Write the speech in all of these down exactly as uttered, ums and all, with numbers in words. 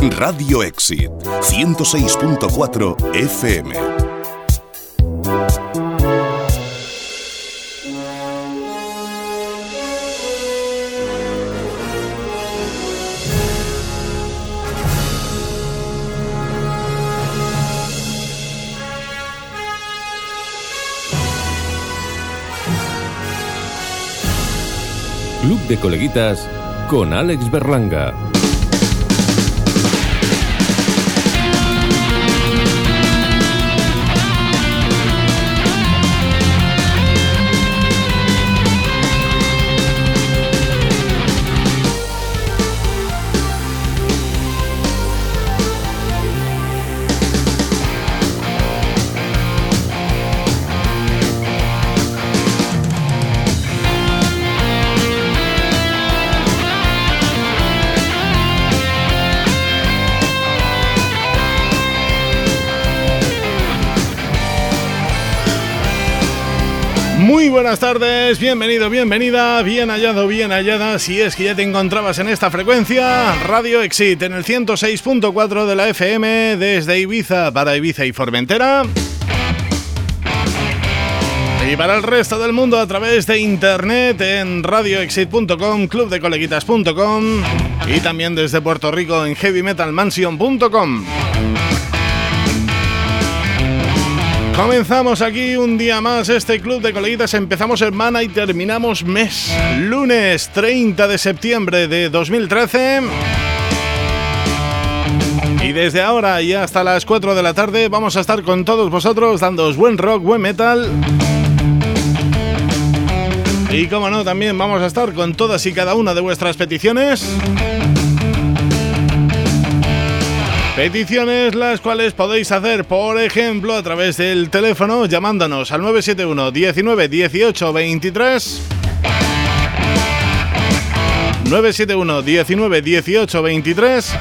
Radio Exit, ciento seis punto cuatro F M. Club de Coleguitas con Alex Berlanga. Muy buenas tardes, bienvenido, bienvenida, bien hallado, bien hallada. Si es que ya te encontrabas en esta frecuencia, Radio Exit en el ciento seis punto cuatro de la F M desde Ibiza para Ibiza y Formentera. Y para el resto del mundo a través de internet en radio exit punto com, club de coleguitas punto com y también desde Puerto Rico en heavy metal mansion punto com. Comenzamos aquí un día más este Club de Coleguitas. Empezamos semana y terminamos mes. Lunes treinta de septiembre de dos mil trece. Y desde ahora y hasta las cuatro de la tarde vamos a estar con todos vosotros dándoos buen rock, buen metal. Y como no, también vamos a estar con todas y cada una de vuestras peticiones. Peticiones las cuales podéis hacer, por ejemplo, a través del teléfono llamándonos al nueve siete uno, diecinueve, dieciocho, veintitrés. nueve siete uno, diecinueve, dieciocho, veintitrés.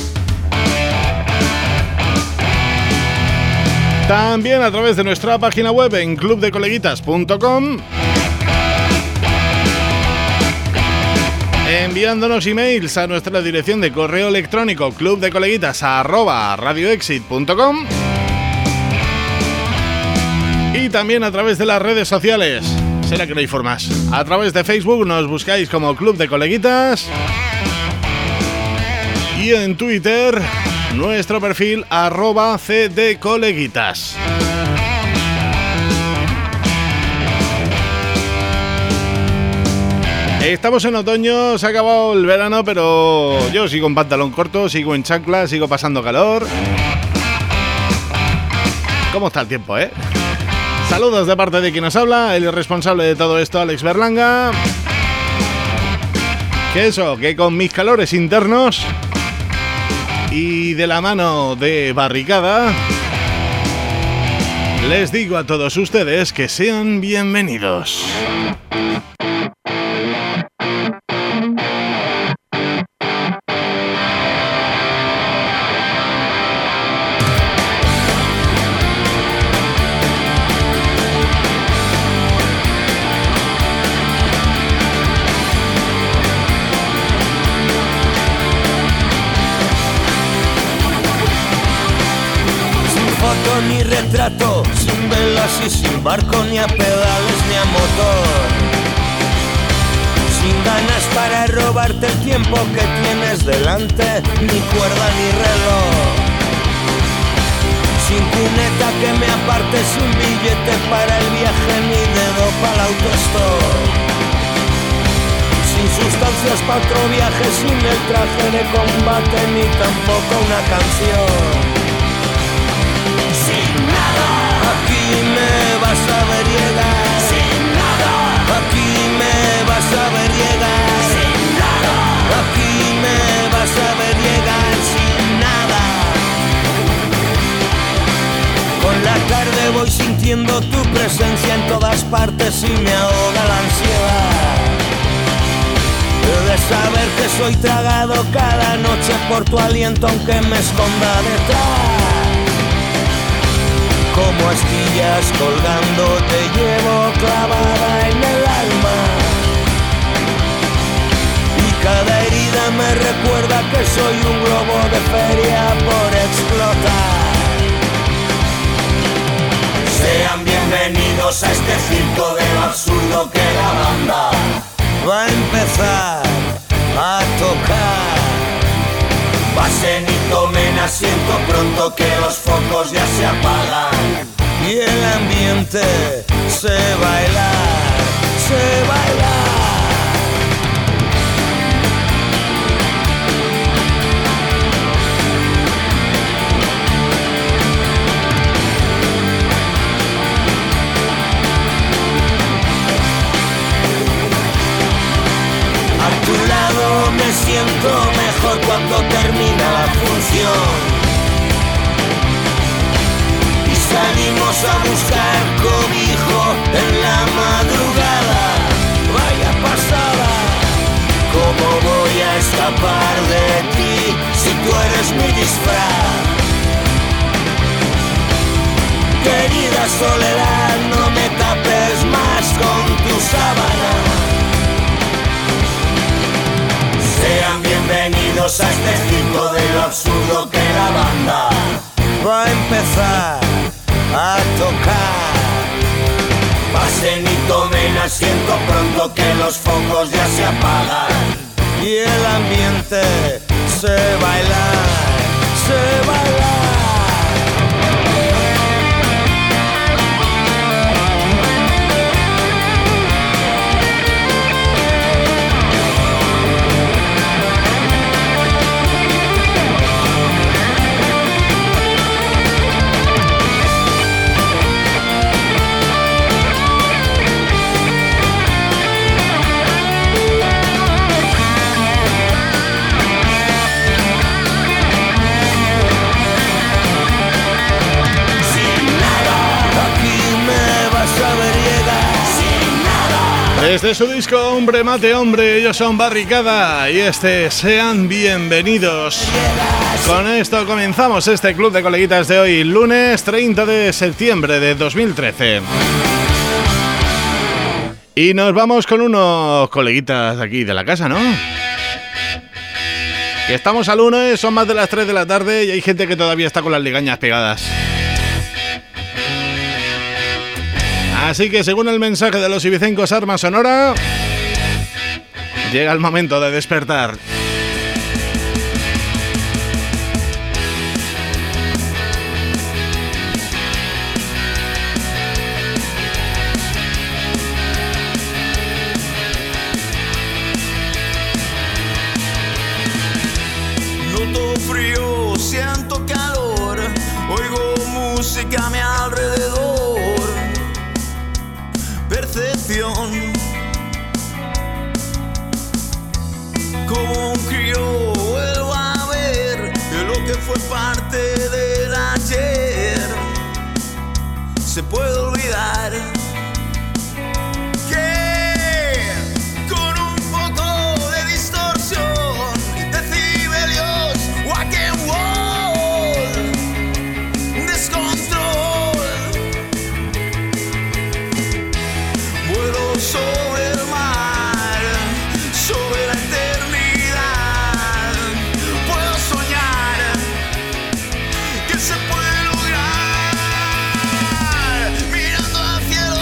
También a través de nuestra página web en club de coleguitas punto com. Enviándonos emails a nuestra dirección de correo electrónico clubdecoleguitas arroba radioexit punto com y también a través de las redes sociales. ¿Será que no hay formas? A través de Facebook nos buscáis como Club de Coleguitas y en Twitter nuestro perfil arroba cdcoleguitas. Estamos en otoño, se ha acabado el verano, pero yo sigo en pantalón corto, sigo en chancla, sigo pasando calor. ¿Cómo está el tiempo, eh? Saludos de parte de quien nos habla, el responsable de todo esto, Alex Berlanga. Que eso, que con mis calores internos y de la mano de Barricada, les digo a todos ustedes que sean bienvenidos. Ni retrato, sin velas y sin barco, ni a pedales ni a motor. Sin ganas para robarte el tiempo que tienes delante, ni cuerda ni reloj. Sin cuneta que me aparte, sin billete para el viaje, ni dedo para el autostop. Sin sustancias para otro viaje, sin el traje de combate, ni tampoco una canción. Aquí me vas a ver llegar, sin nada. Aquí me vas a ver llegar, sin nada. Aquí me vas a ver llegar, sin nada. Con la tarde voy sintiendo tu presencia en todas partes y me ahoga la ansiedad de saber que soy tragado cada noche por tu aliento, aunque me esconda detrás. Como astillas colgando te llevo clavada en el alma. Y cada herida me recuerda que soy un globo de feria por explotar. Sean bienvenidos a este circo de lo absurdo que la banda va a empezar a tocar. Pasen y tomen asiento pronto que los focos ya se apagan y el ambiente se bailar, se bailar. A tu lado me siento mejor cuando termina la función y salimos a buscar cobijo en la madrugada. Vaya pasada, ¿cómo voy a escapar de ti si tú eres mi disfraz? Querida soledad, no me tapes más con tu sábana. Sean bienvenidos a este circo de lo absurdo que la banda va a empezar a tocar. Pasen y tomen asiento pronto que los focos ya se apagan y el ambiente se bailar, se bailar. Desde su disco Hombre Mate Hombre, ellos son Barricada y este Sean Bienvenidos. Con esto comenzamos este Club de Coleguitas de hoy, lunes treinta de septiembre de dos mil trece. Y nos vamos con unos coleguitas aquí de la casa, ¿no? Que estamos al lunes, son más de las tres de la tarde y hay gente que todavía está con las legañas pegadas. Así que según el mensaje de los ibicencos Arma Sonora, llega el momento de despertar. Noto frío, siento calor, oigo música a mi alrededor. Percepción, como un crío vuelvo a ver que lo que fue parte del ayer se puede olvidar. Que con un poco de distorsión, decibelios, rock and roll, descontrol. Sobre el mar, sobre la eternidad, puedo soñar que se puede lograr, mirando al cielo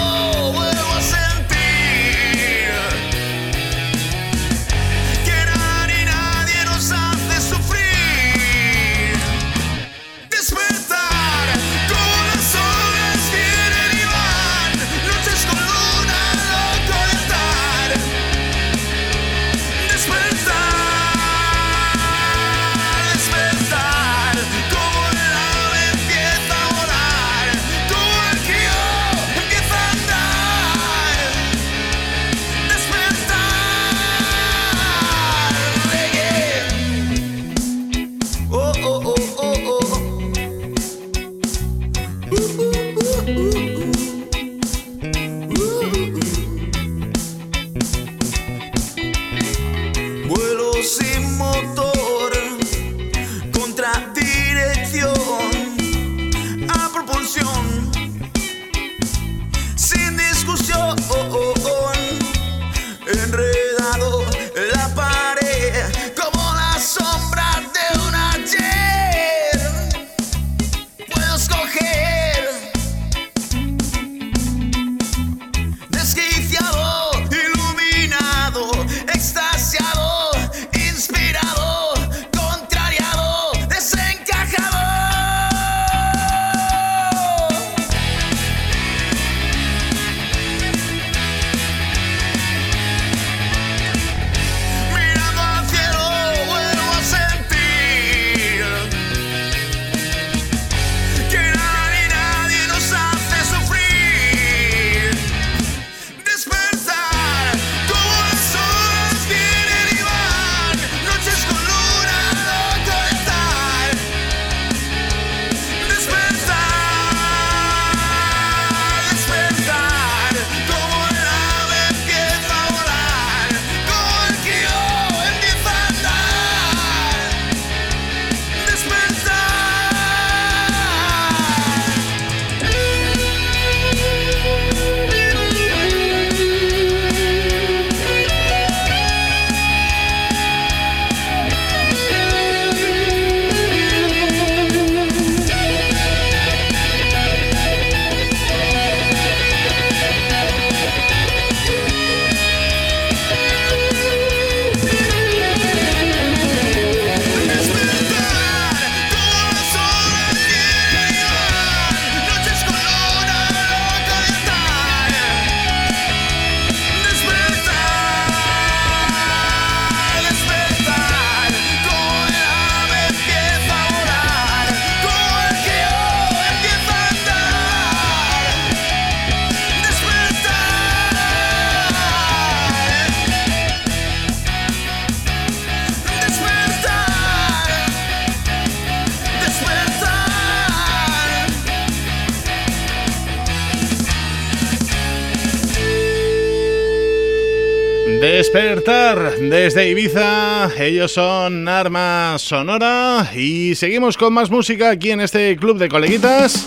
Despertar desde Ibiza, ellos son Arma Sonora y seguimos con más música aquí en este club de coleguitas.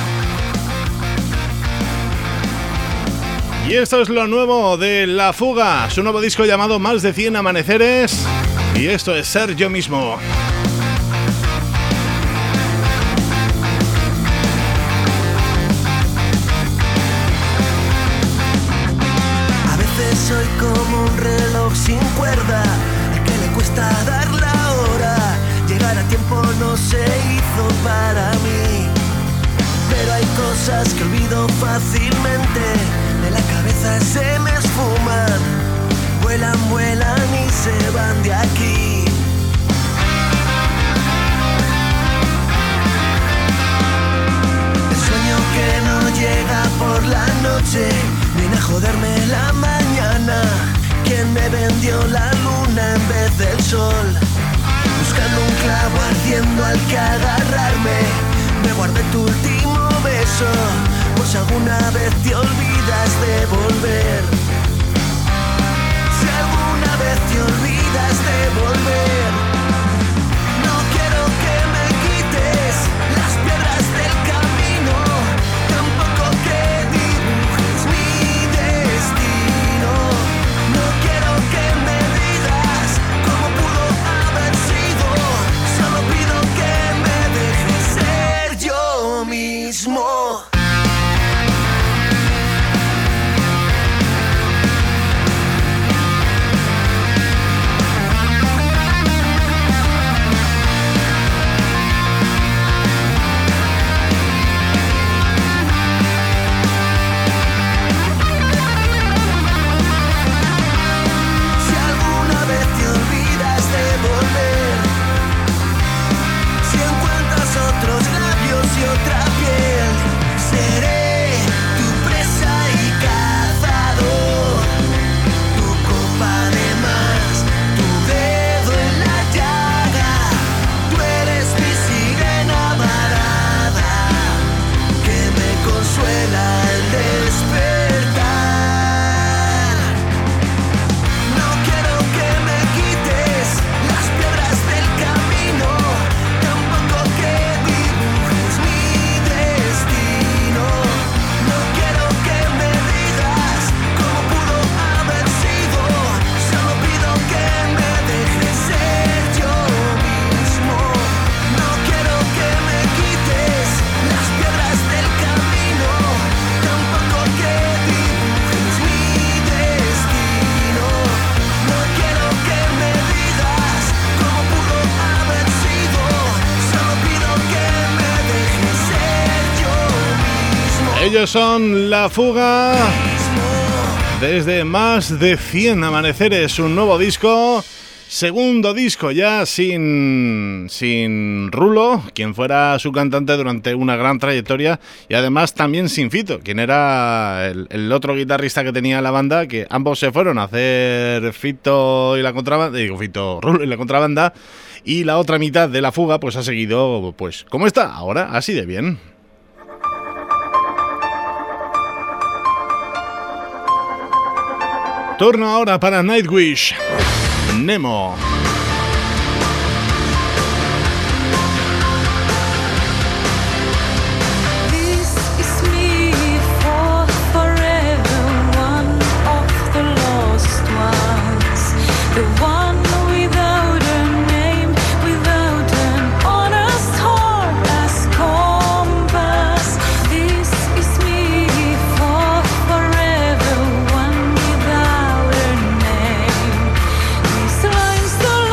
Y esto es lo nuevo de La Fuga, su nuevo disco llamado Más de cien Amaneceres, y esto es Ser Yo Mismo. Soy como un reloj sin cuerda, al que le cuesta dar la hora. Llegar a tiempo no se hizo para mí, pero hay cosas que olvido fácilmente, de la cabeza se me esfuman, vuelan, vuelan y se van de aquí. El sueño que no llega por la noche viene a joderme la mañana. ¿Quién me vendió la luna en vez del sol? Buscando un clavo ardiendo al que agarrarme, me guardé tu último beso, por si alguna vez te olvidas de volver. Si alguna vez te olvidas de volver, no quiero que me quites las piedras del camino, tampoco que dibujes mi destino. No quiero que me digas cómo pudo haber sido, solo pido que me dejes ser yo mismo. Otra piel, seré tu presa y cazador, tu copa de más, tu dedo en la llaga, tú eres mi sirena varada, que me consuela el despertar. No quiero que me quites las piedras del camino, tampoco que dibujes mi destino. No quiero que me digas cómo pudo haber sido, solo pido que me dejes ser yo mismo. No quiero que me quites las piedras del camino, tampoco que dibujes mi destino. No quiero que me digas cómo pudo haber sido, solo pido que me dejes ser yo mismo. Ellos son La Fuga, desde Más de cien Amaneceres, un nuevo disco, segundo disco ya sin, sin Rulo, quien fuera su cantante durante una gran trayectoria, y además también sin Fito, quien era el, el otro guitarrista que tenía la banda, que ambos se fueron a hacer Fito y la contrabanda, digo Fito, Rulo y la contrabanda, y la otra mitad de La Fuga pues ha seguido pues como está ahora, así de bien. Turno ahora para Nightwish, Nemo. This is me for forever, one of the lost ones, the one without a name, without an honest heart as compass. This is me for forever, one without a name. These lines, the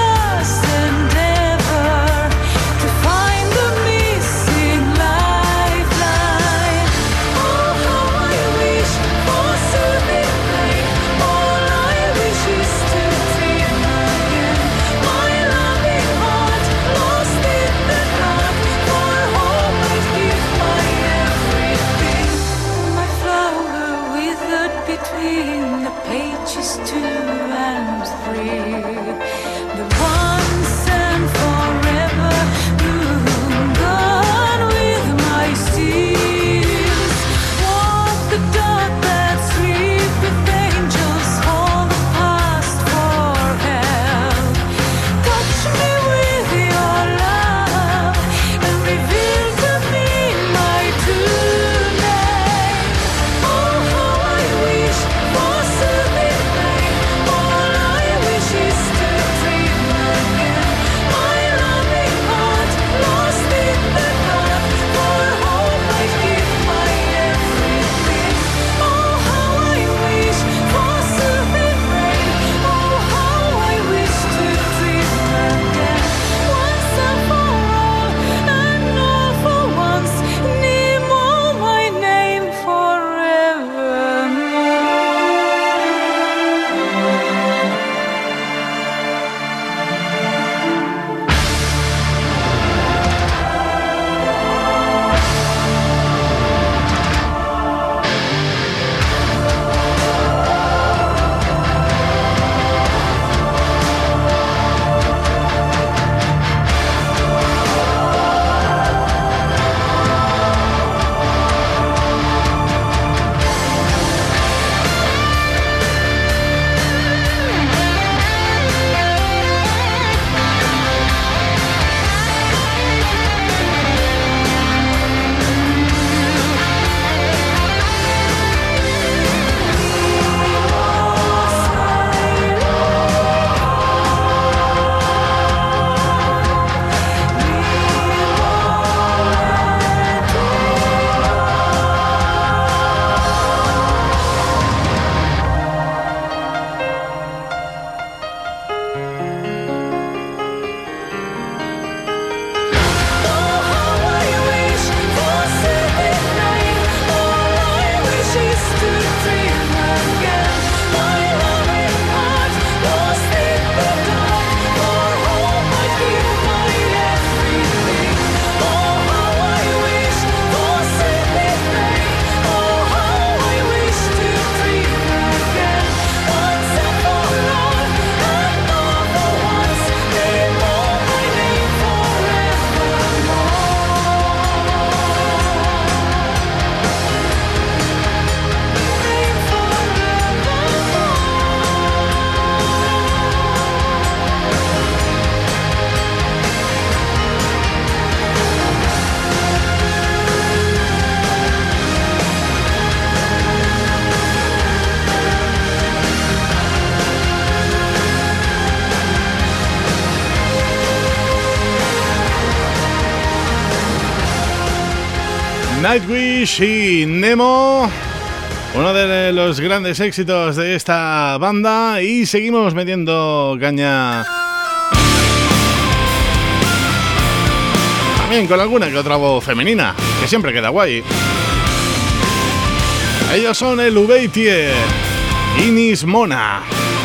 Nightwish y Nemo, uno de los grandes éxitos de esta banda, y seguimos metiendo caña también con alguna que otra voz femenina, que siempre queda guay. Ellos son el Ubeitie, Inis Mona.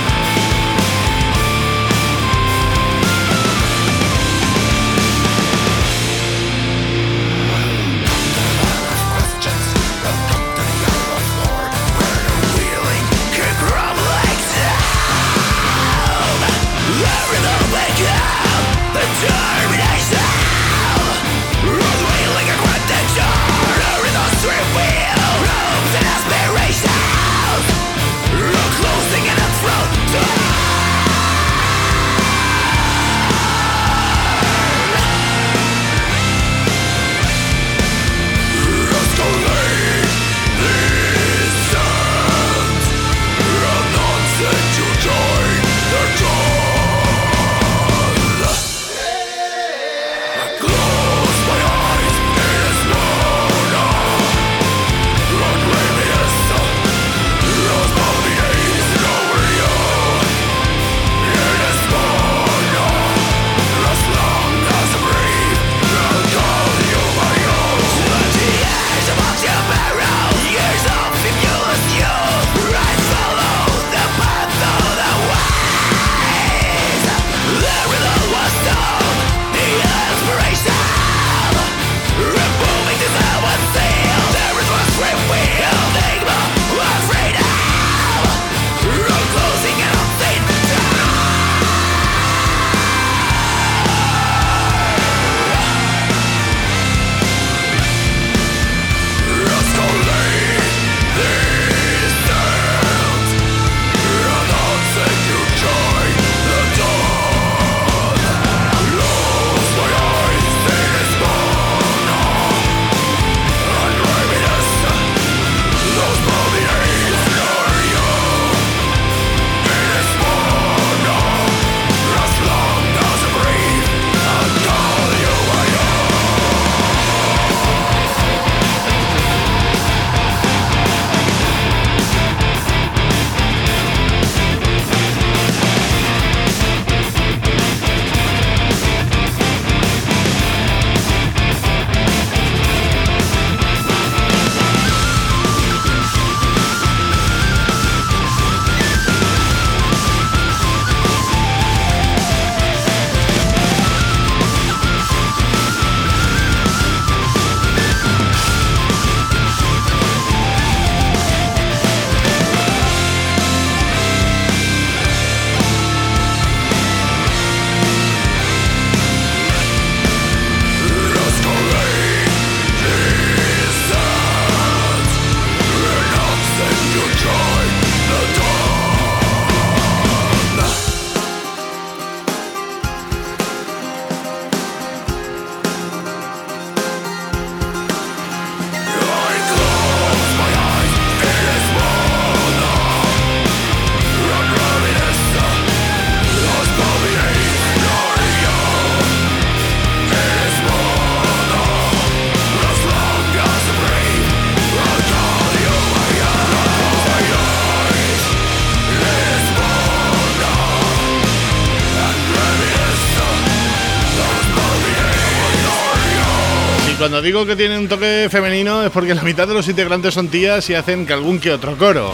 Cuando digo que tiene un toque femenino es porque la mitad de los integrantes son tías y hacen que algún que otro coro.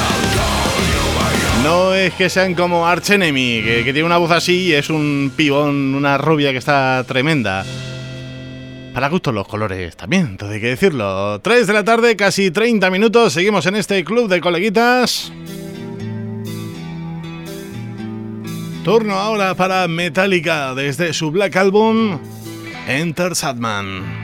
No es que sean como Arch Enemy, que, que tiene una voz así y es un pibón, una rubia que está tremenda. Para gustos los colores también, todo hay que decirlo. tres de la tarde, casi treinta minutos, seguimos en este club de coleguitas. Turno ahora para Metallica desde su Black Album, Enter Sandman.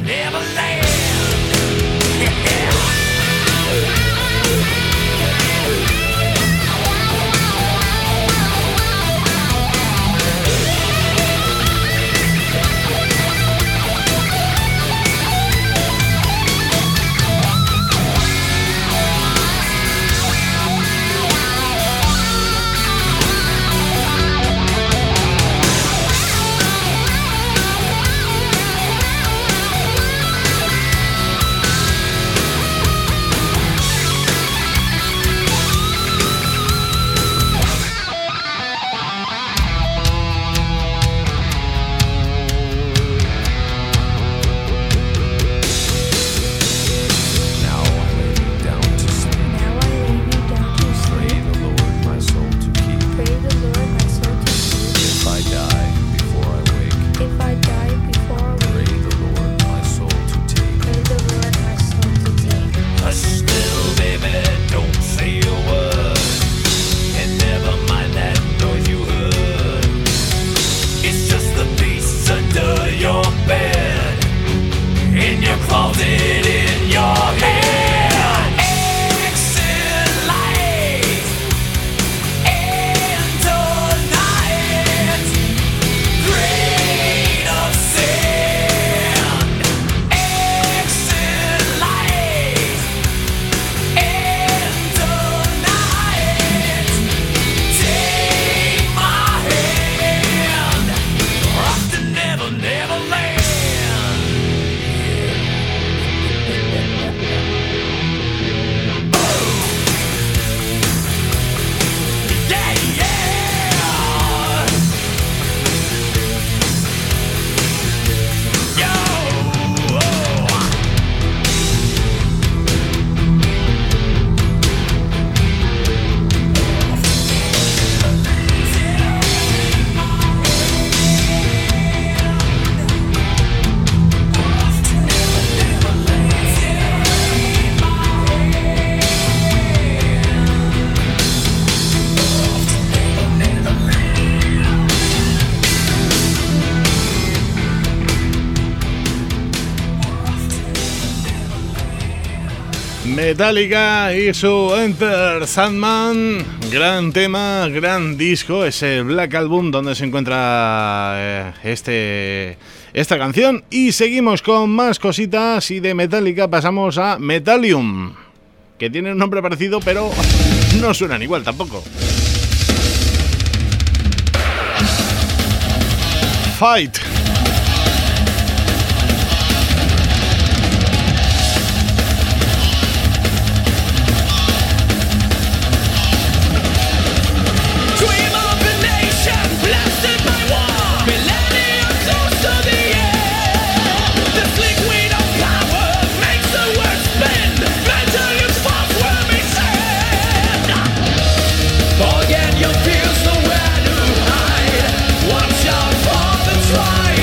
Metallica y su Enter Sandman, gran tema, gran disco, ese Black Album donde se encuentra eh, este, esta canción. Y seguimos con más cositas y de Metallica pasamos a Metallium, que tiene un nombre parecido pero no suenan igual tampoco. Fight. Forget your fears, nowhere to hide. Watch out for the trial.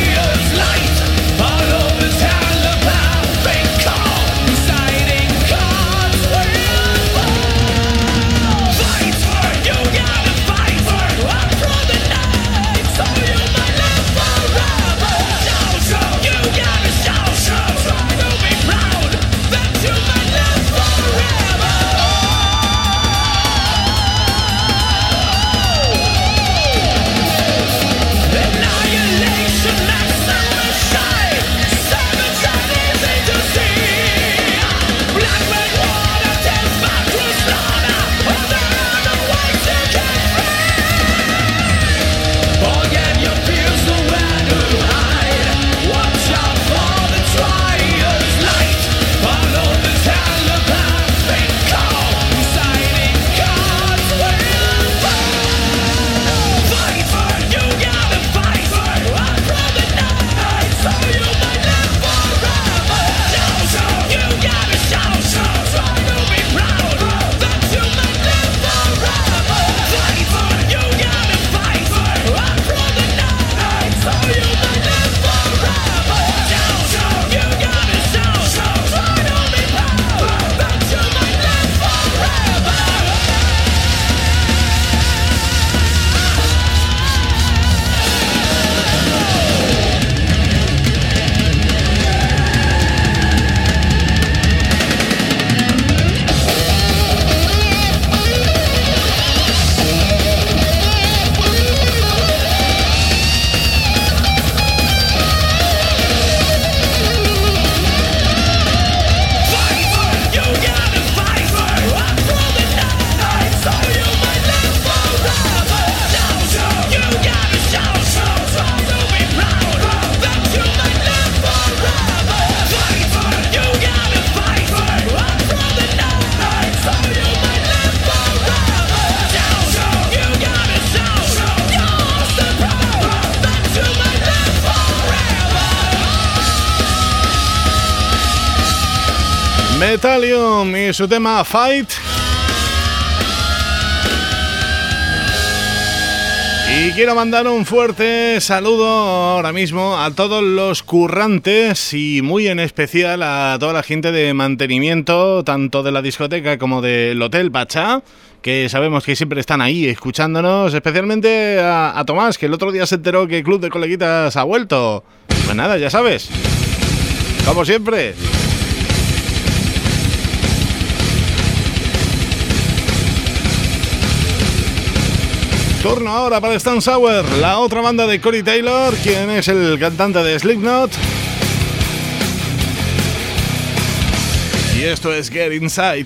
Metallium y su tema Fight. Y quiero mandar un fuerte saludo ahora mismo a todos los currantes y muy en especial a toda la gente de mantenimiento, tanto de la discoteca como del Hotel Pachá, que sabemos que siempre están ahí escuchándonos, especialmente a, a Tomás, que el otro día se enteró que el Club de Coleguitas ha vuelto. Pues nada, ya sabes, como siempre. Turno ahora para Stone Sour, la otra banda de Corey Taylor, quien es el cantante de Slipknot. Y esto es Get Inside.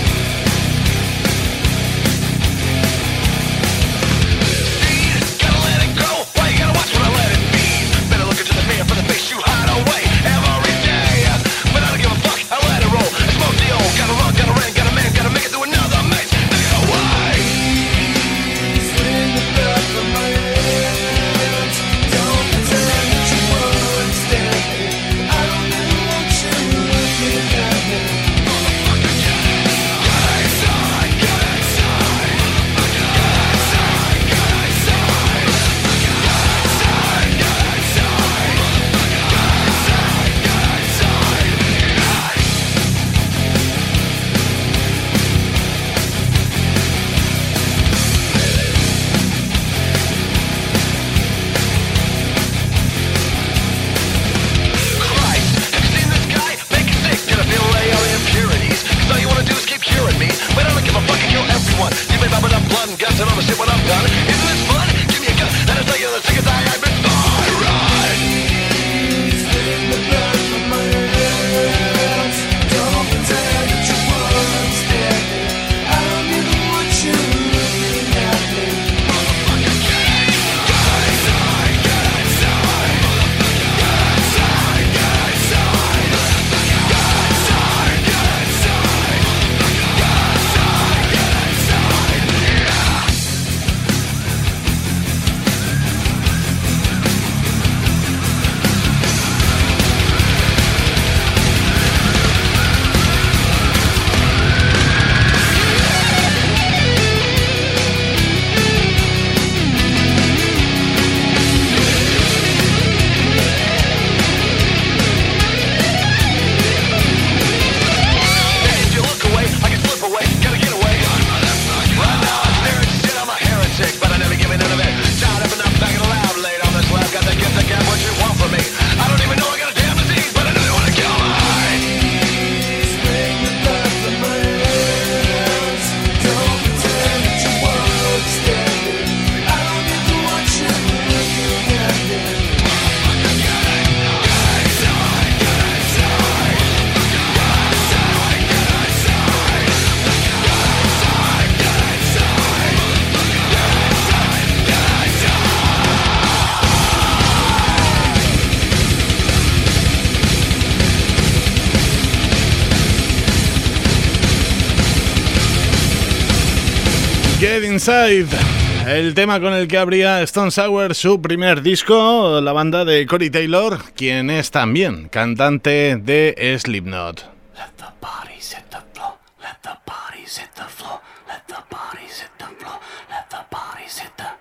Get Inside, el tema con el que abría Stone Sour su primer disco, la banda de Corey Taylor, quien es también cantante de Slipknot. Let the bodies hit the floor, let the bodies hit the floor, let the bodies hit the floor, let the bodies hit the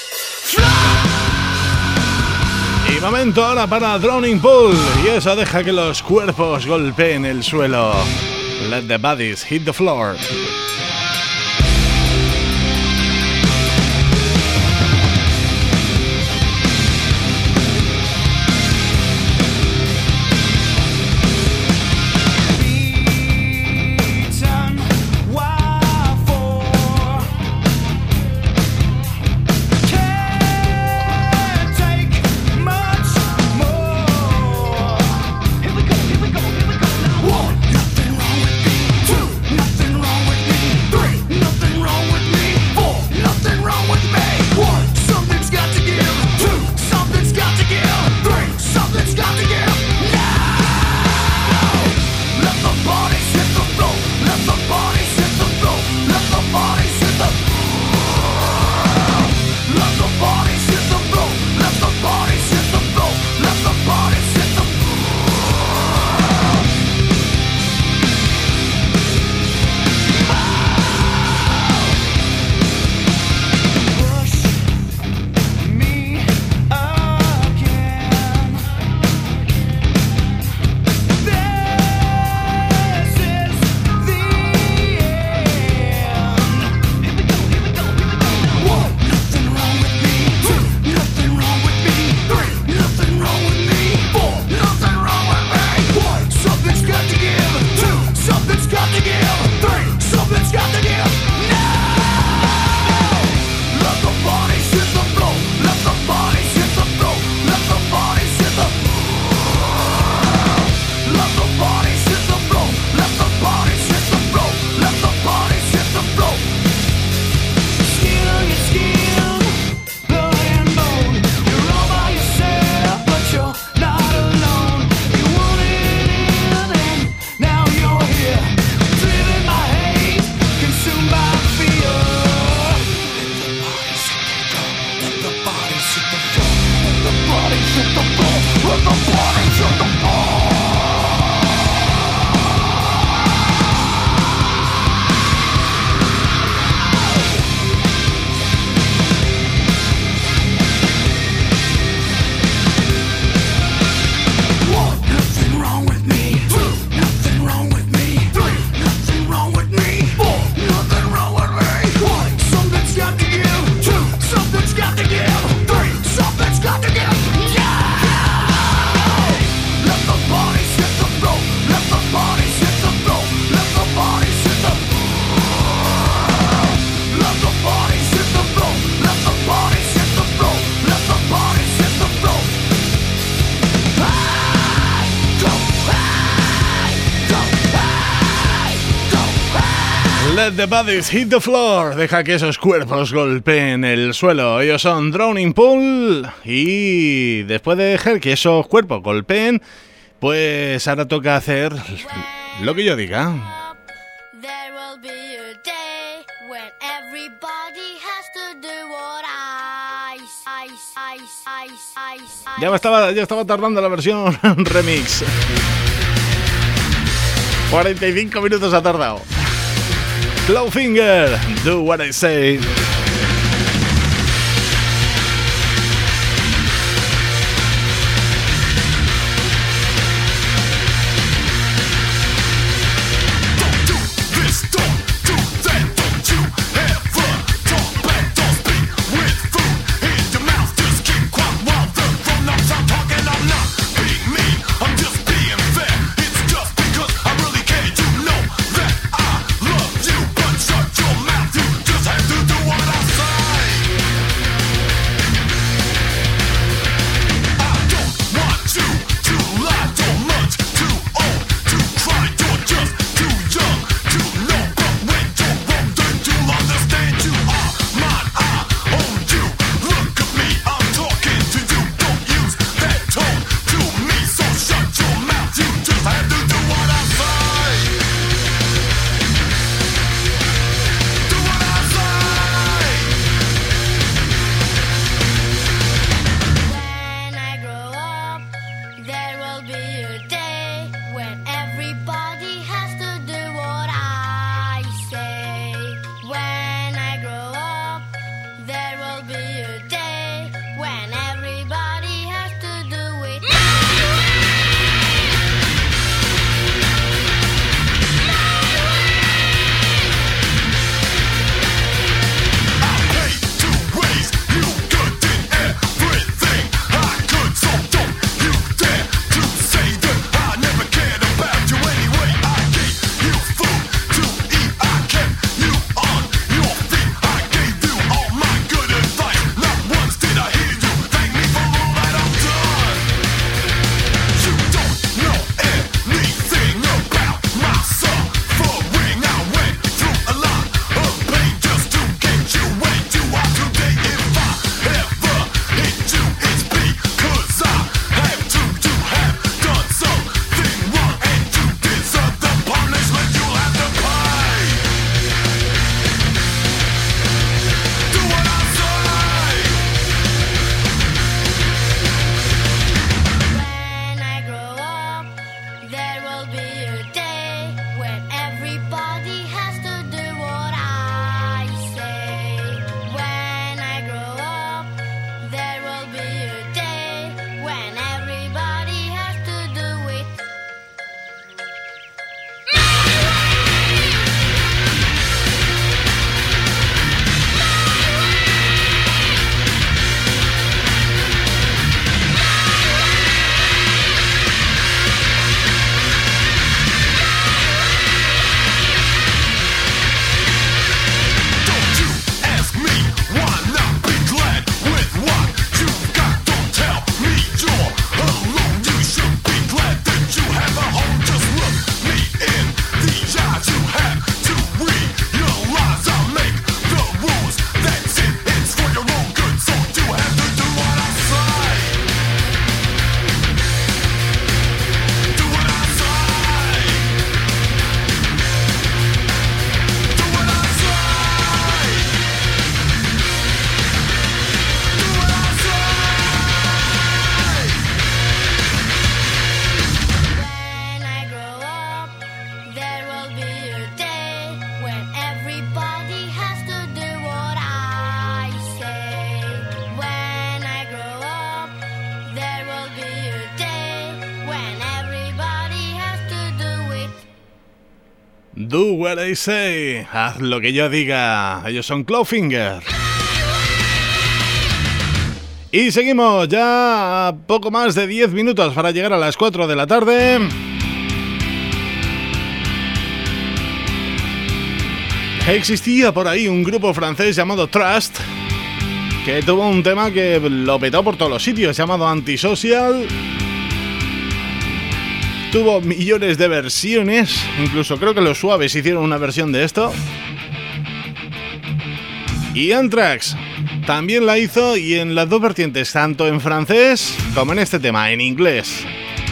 Y momento ahora para Drowning Pool, y eso deja que los cuerpos golpeen el suelo. Let the bodies hit the floor. One, nothing wrong with me. Two, nothing wrong with me. Three. Let the bodies hit the floor. Deja que esos cuerpos golpeen el suelo. Ellos son Drowning Pool. Y después de dejar que esos cuerpos golpeen, pues ahora toca hacer lo que yo diga. Ya me estaba, ya estaba tardando la versión remix. cuarenta y cinco minutos ha tardado. Clawfinger, do what I say. Do what I say. Haz lo que yo diga. Ellos son Clawfinger. Y seguimos ya a poco más de diez minutos para llegar a las cuatro de la tarde. Existía por ahí un grupo francés llamado Trust, que tuvo un tema que lo petó por todos los sitios, llamado Antisocial. Tuvo millones de versiones, incluso creo que los Suaves hicieron una versión de esto. Y Anthrax también la hizo, y en las dos vertientes, tanto en francés como en este tema, en inglés.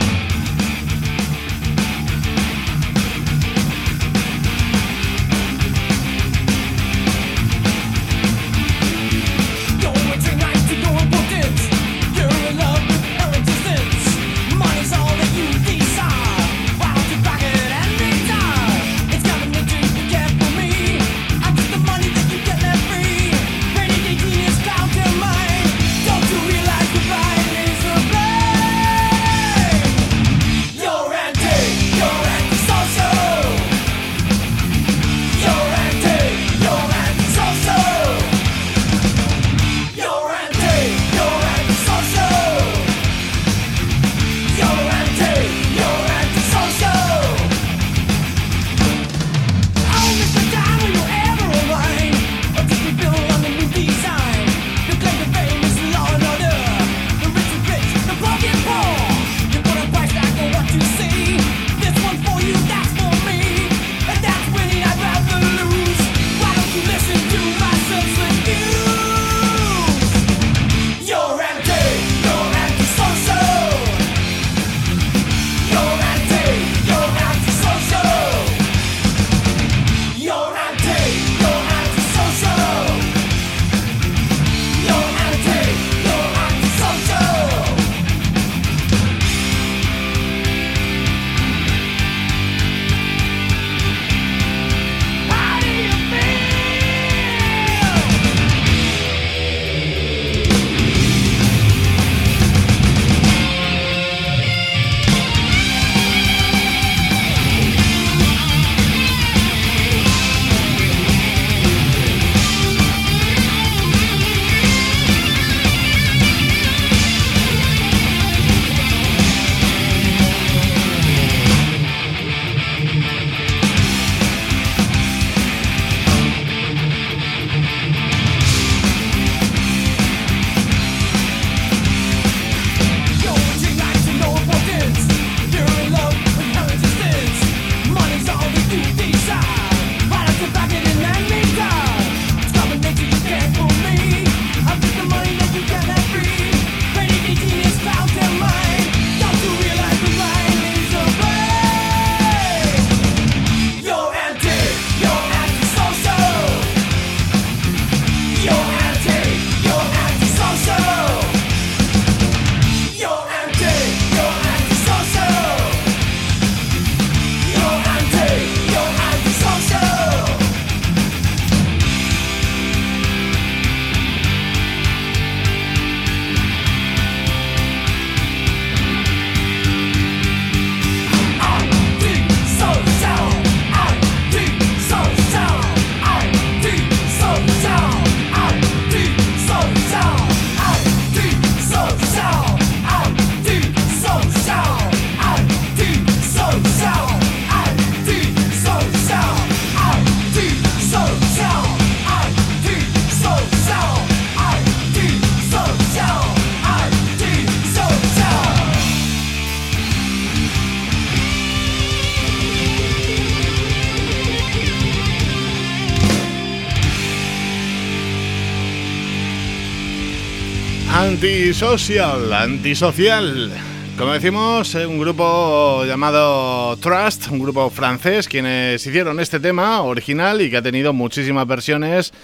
Antisocial, antisocial. Como decimos, un grupo llamado Trust, un grupo francés, quienes hicieron este tema original y que ha tenido muchísimas versiones,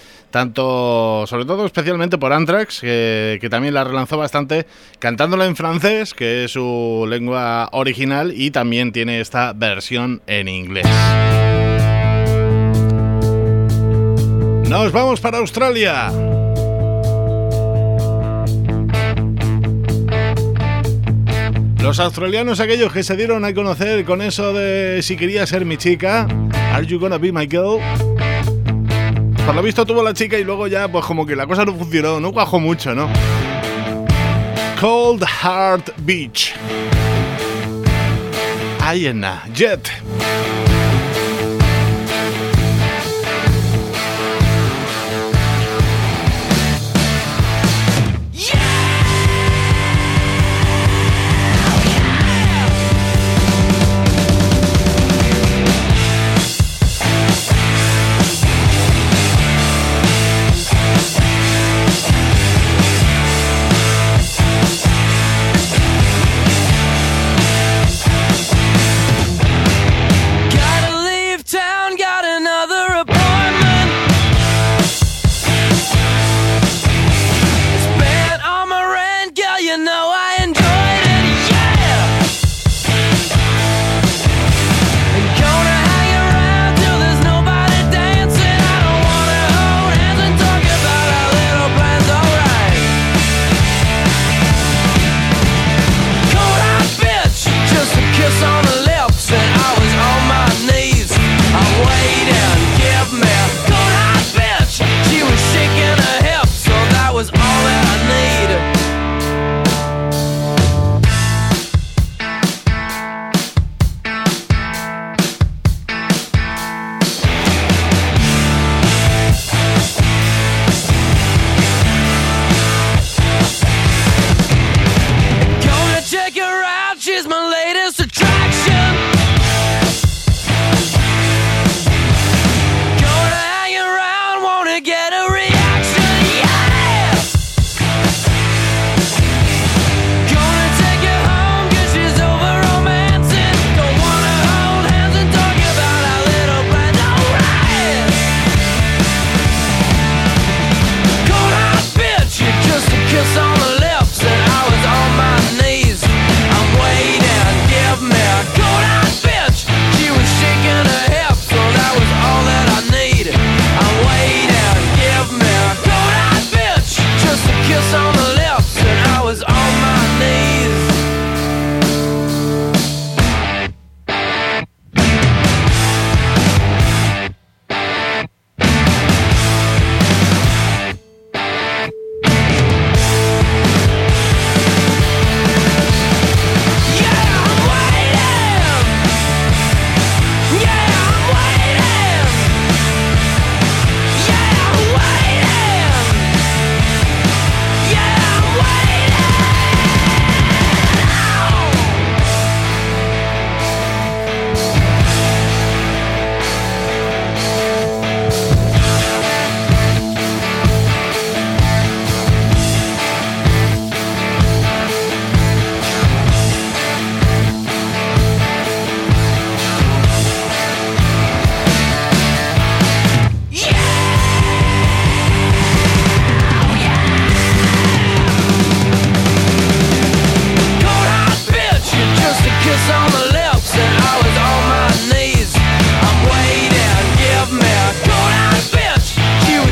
tanto, sobre todo, especialmente por Anthrax, que, que también la relanzó bastante, cantándola en francés, que es su lengua original, y también tiene esta versión en inglés. Nos vamos para Australia. Los australianos, aquellos que se dieron a conocer con eso de si quería ser mi chica, Are You Gonna Be My Girl? Por lo visto tuvo la chica y luego ya pues como que la cosa no funcionó, no cuajó mucho, ¿no? Cold Heart Beach. Ayena, Jet.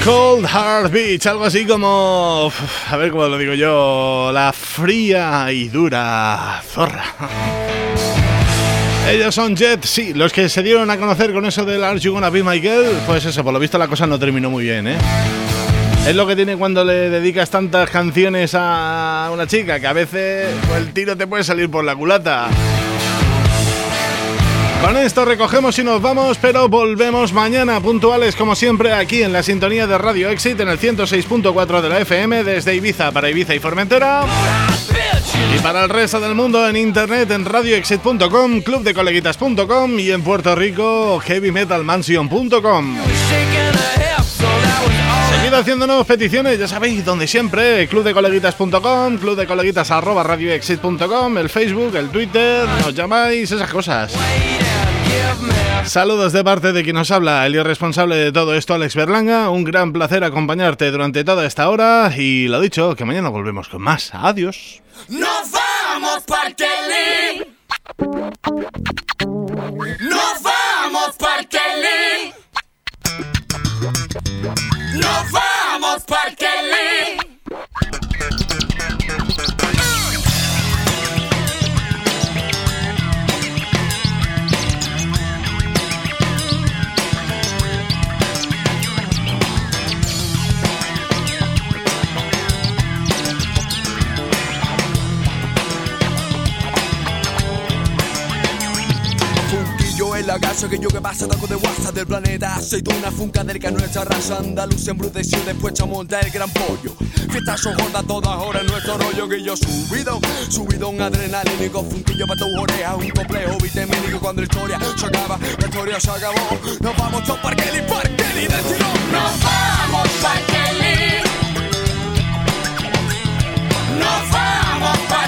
Cold Hard Beach, algo así como... A ver cómo lo digo yo... La fría y dura zorra. Ellos son Jet, sí, los que se dieron a conocer con eso del Are You Gonna Be My Girl. Pues eso, por lo visto la cosa no terminó muy bien, ¿eh? Es lo que tiene cuando le dedicas tantas canciones a una chica, que a veces pues, el tiro te puede salir por la culata. Con esto recogemos y nos vamos, pero volvemos mañana puntuales como siempre aquí en la sintonía de Radio Exit en el ciento seis punto cuatro de la F M desde Ibiza para Ibiza y Formentera y para el resto del mundo en internet en radio exit punto com, club de coleguitas punto com y en Puerto Rico heavy metal mansion punto com. Seguid haciéndonos peticiones, ya sabéis, donde siempre, club de coleguitas punto com, club de coleguitas arroba radio exit punto com, el Facebook, el Twitter, nos llamáis, esas cosas. Saludos de parte de quien nos habla, el responsable de todo esto, Alex Berlanga. Un gran placer acompañarte durante toda esta hora y lo dicho, que mañana volvemos con más. Adiós. Nos vamos para Kelly. Nos vamos para Kelly. Nos vamos para Kelly. En la casa que yo que pasa taco de WhatsApp del planeta aceituna funca del que nuestra raza andaluz embruteció después echamos el gran pollo fiestas son gordas todas horas nuestro rollo que yo subido subido un adrenalínico funquillo para tu oreja un complejo vitamínico cuando la historia se acaba la historia se acabó nos vamos todos para Kelly para Kelly del tirón nos vamos para Kelly nos vamos para